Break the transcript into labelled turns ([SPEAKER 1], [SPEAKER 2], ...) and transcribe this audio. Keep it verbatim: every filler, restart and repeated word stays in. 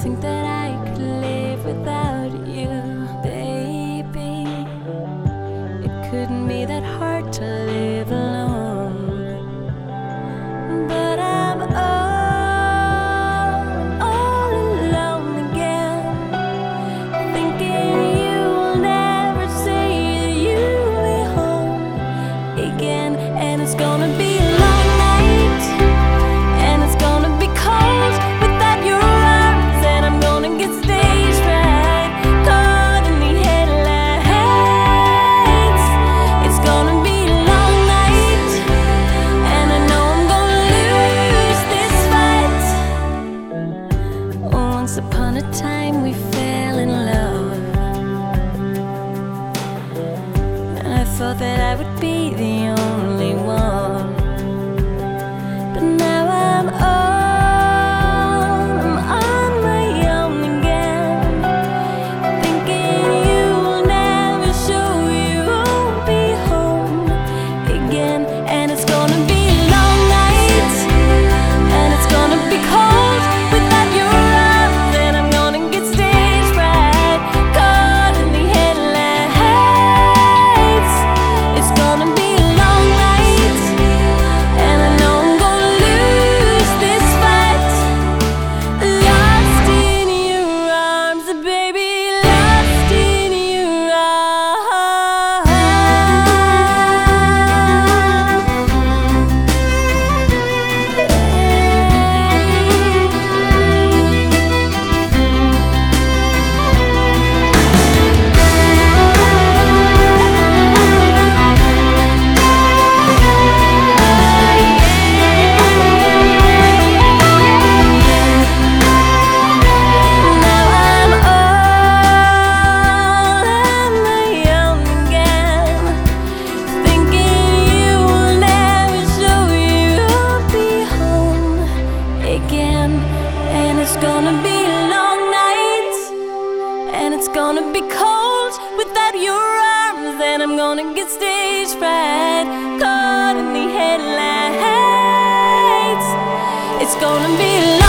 [SPEAKER 1] think that I could live without you, baby. It couldn't be that hard to live alone, but I'm all, all alone again, thinking you'll never say that you'll be home again. And it's gonna be a long night, and it's gonna be cold without your arms, and I'm gonna get stage fright, caught in the headlights. It's gonna be a long night, and I know I'm gonna lose this fight. Once upon a time we fell in love, and I thought that I would be the only one. But now I'm on, I'm on my own again, thinking you'll never show you won't be home again. And it's gonna be a long night, and it's gonna be cold without your arms, and I'm gonna get stage fright, caught in the headlights. It's gonna be a long night, and I know I'm gonna lose this fight. Lost in your arms, baby, lost in your arms. Now I'm all on my own again, thinking you will never show you'll be home again. And it's gonna be a long night, and it's gonna be cold without your arms, and I'm gonna get stage fright, caught in the headlights. It's gonna be a long